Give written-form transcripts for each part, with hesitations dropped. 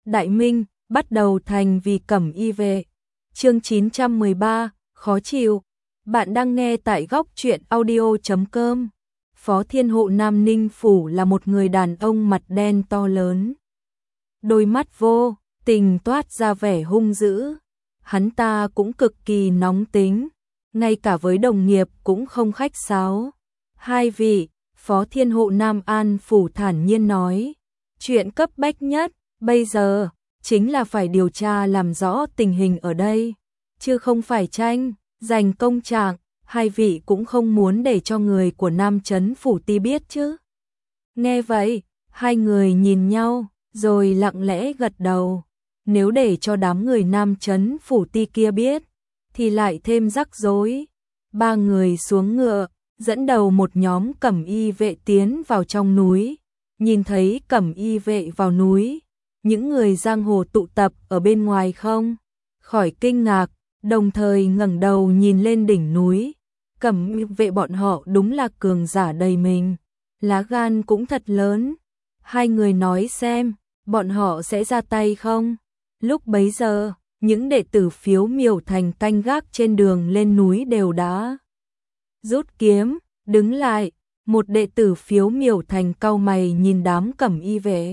Đại Minh, bắt đầu thành vì Cẩm Y Vệ. Chương 913, khó chịu. Bạn đang nghe tại góc truyện audio.com. Phó Thiên Hộ Nam Ninh Phủ là một người đàn ông mặt đen to lớn. Đôi mắt vô tình toát ra vẻ hung dữ. Hắn ta cũng cực kỳ nóng tính, ngay cả với đồng nghiệp cũng không khách sáo. Hai vị, Phó Thiên Hộ Nam An Phủ thản nhiên nói, chuyện cấp bách nhất bây giờ chính là phải điều tra làm rõ tình hình ở đây, chứ không phải tranh giành công trạng. Hai vị cũng không muốn để cho người của Nam Trấn Phủ Ti biết chứ. Nghe vậy, hai người nhìn nhau, rồi lặng lẽ gật đầu. Nếu để cho đám người Nam Trấn Phủ Ti kia biết, thì lại thêm rắc rối. Ba người xuống ngựa, dẫn đầu một nhóm Cẩm Y Vệ tiến vào trong núi. Nhìn thấy Cẩm Y Vệ vào núi, những người giang hồ tụ tập ở bên ngoài không khỏi kinh ngạc, đồng thời ngẩng đầu nhìn lên đỉnh núi. Cẩm Y Vệ bọn họ đúng là cường giả đầy mình, lá gan cũng thật lớn. Hai người nói xem, bọn họ sẽ ra tay không? Lúc bấy giờ, những đệ tử Phiếu Miểu Thành canh gác trên đường lên núi đều đã rút kiếm, đứng lại. Một đệ tử Phiếu Miểu Thành cau mày nhìn đám Cẩm Y Vệ,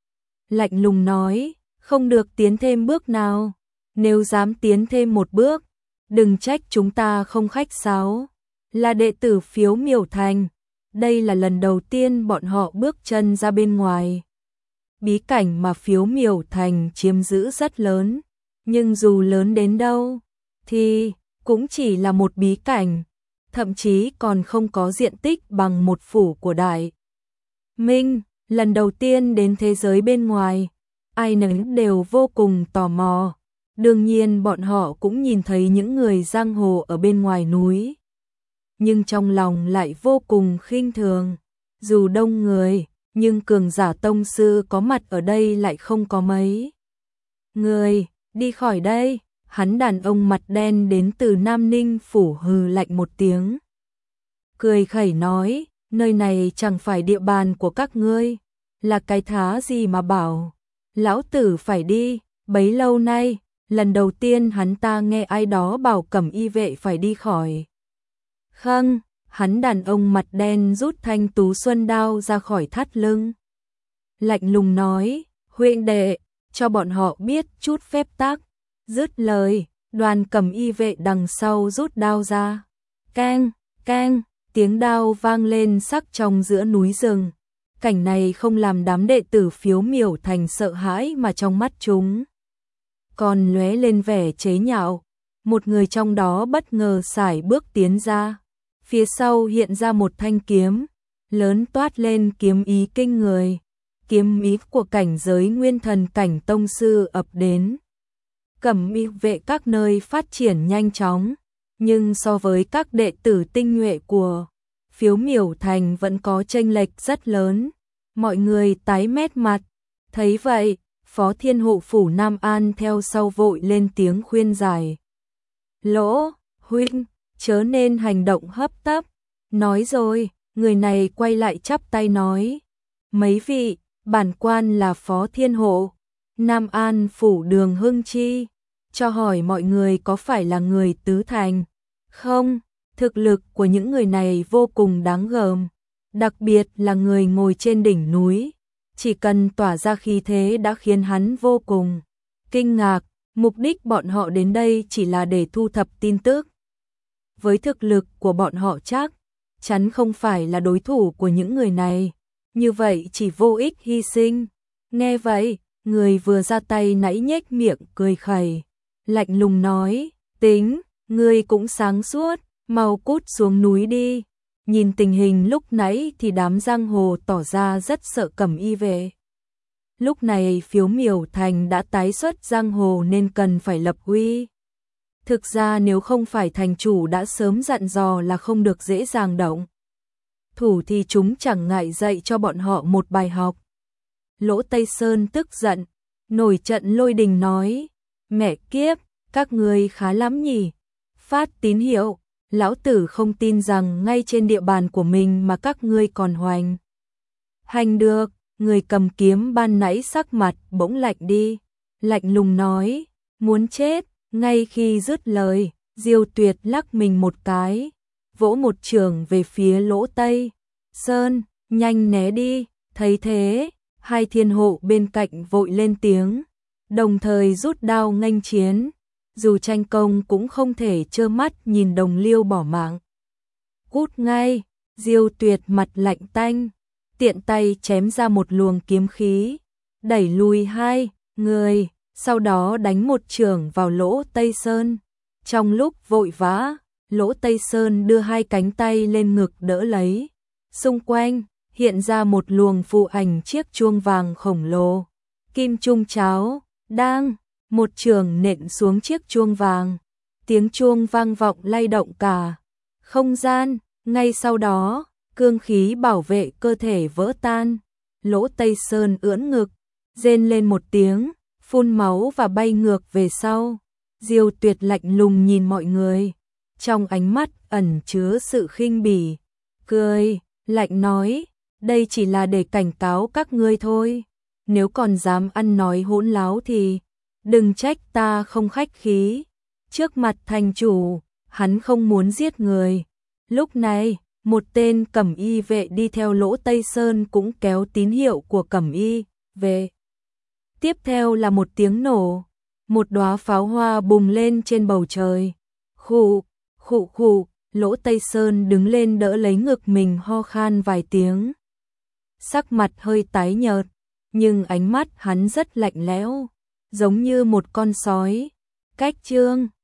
lạnh lùng nói, không được tiến thêm bước nào. Nếu dám tiến thêm một bước, đừng trách chúng ta không khách sáo. Là đệ tử Phiếu Miểu Thành, đây là lần đầu tiên bọn họ bước chân ra bên ngoài. Bí cảnh mà Phiếu Miểu Thành chiếm giữ rất lớn, nhưng dù lớn đến đâu, thì cũng chỉ là một bí cảnh, thậm chí còn không có diện tích bằng một phủ của Đại Minh. Lần đầu tiên đến thế giới bên ngoài, ai nấy đều vô cùng tò mò. Đương nhiên bọn họ cũng nhìn thấy những người giang hồ ở bên ngoài núi, nhưng trong lòng lại vô cùng khinh thường. Dù đông người, nhưng cường giả tông sư có mặt ở đây lại không có mấy người. Đi khỏi đây. Hắn đàn ông mặt đen đến từ Nam Ninh Phủ hừ lạnh một tiếng, cười khẩy nói, nơi này chẳng phải địa bàn của các ngươi, là cái thá gì mà bảo lão tử phải đi. Bấy lâu nay, lần đầu tiên hắn ta nghe ai đó bảo Cẩm Y Vệ phải đi khỏi. Khâng, hắn đàn ông mặt đen rút thanh tú xuân đao ra khỏi thắt lưng, lạnh lùng nói, huynh đệ, cho bọn họ biết chút phép tắc. Dứt lời, đoàn Cẩm Y Vệ đằng sau rút đao ra. Keng, keng, tiếng đao vang lên sắc trong giữa núi rừng. Cảnh này không làm đám đệ tử Phiếu Miểu Thành sợ hãi, mà trong mắt chúng còn lóe lên vẻ chế nhạo. Một người trong đó bất ngờ sải bước tiến ra, phía sau hiện ra một thanh kiếm lớn toát lên kiếm ý kinh người. Kiếm ý của cảnh giới nguyên thần cảnh tông sư ập đến. Cẩm Y Vệ các nơi phát triển nhanh chóng, nhưng so với các đệ tử tinh nhuệ của Phiếu Miểu Thành vẫn có chênh lệch rất lớn. Mọi người tái mét mặt. Thấy vậy, Phó Thiên Hộ Phủ Nam An theo sau vội lên tiếng khuyên giải. Lỗ, huynh, chớ nên hành động hấp tấp. Nói rồi, người này quay lại chắp tay nói, mấy vị, bản quan là Phó Thiên Hộ Nam An Phủ Đường Hưng Chi, cho hỏi mọi người có phải là người tứ thành không? Thực lực của những người này vô cùng đáng gờm, đặc biệt là người ngồi trên đỉnh núi, chỉ cần tỏa ra khí thế đã khiến hắn vô cùng kinh ngạc. Mục đích bọn họ đến đây chỉ là để thu thập tin tức. Với thực lực của bọn họ chắc chắn không phải là đối thủ của những người này, như vậy chỉ vô ích hy sinh. Nghe vậy, người vừa ra tay nãy nhếch miệng cười khẩy, lạnh lùng nói, tính, ngươi cũng sáng suốt, mau cút xuống núi đi. Nhìn tình hình lúc nãy thì đám giang hồ tỏ ra rất sợ Cẩm Y Vệ. Lúc này Phiếu Miểu Thành đã tái xuất giang hồ nên cần phải lập uy. Thực ra nếu không phải thành chủ đã sớm dặn dò là không được dễ dàng động thủ thì chúng chẳng ngại dạy cho bọn họ một bài học. Lỗ Tây Sơn tức giận, nổi trận lôi đình nói, mẹ kiếp, các ngươi khá lắm nhỉ. Phát tín hiệu, lão tử không tin rằng ngay trên địa bàn của mình mà các ngươi còn hoành hành được. người cầm kiếm ban nãy sắc mặt bỗng lạnh đi, lạnh lùng nói, muốn chết. Ngay khi dứt lời, Diêu Tuyệt lắc mình một cái, vỗ một chưởng về phía Lỗ Tây Sơn, nhanh né đi. Thấy thế, hai thiên hộ bên cạnh vội lên tiếng, đồng thời rút đao nghênh chiến, dù tranh công cũng không thể trơ mắt nhìn đồng liêu bỏ mạng. Cút ngay. Diêu Tuyệt mặt lạnh tanh, tiện tay chém ra một luồng kiếm khí, đẩy lùi hai người, sau đó đánh một chưởng vào Lỗ Tây Sơn. Trong lúc vội vã, Lỗ Tây Sơn đưa hai cánh tay lên ngực đỡ lấy, xung quanh hiện ra một luồng phù ảnh chiếc chuông vàng khổng lồ, kim trung cháo, đang một chưởng nện xuống chiếc chuông vàng, tiếng chuông vang vọng lay động cả không gian. Ngay sau đó, cương khí bảo vệ cơ thể vỡ tan, Lỗ Tây Sơn ưỡn ngực, rên lên một tiếng, phun máu và bay ngược về sau. Diêu Tuyệt lạnh lùng nhìn mọi người, trong ánh mắt ẩn chứa sự khinh bỉ, cười lạnh nói, đây chỉ là để cảnh cáo các ngươi thôi, nếu còn dám ăn nói hỗn láo thì đừng trách ta không khách khí. Trước mặt thành chủ, hắn không muốn giết người. Lúc này, một tên cẩm y vệ đi theo Lỗ Tây Sơn cũng kéo tín hiệu của cẩm y vệ. Tiếp theo là một tiếng nổ, một đóa pháo hoa bùng lên trên bầu trời. Khụ, khụ khụ, Lỗ Tây Sơn đứng lên đỡ lấy ngực mình, ho khan vài tiếng. Sắc mặt hơi tái nhợt, nhưng ánh mắt hắn rất lạnh lẽo, giống như một con sói. Cách chương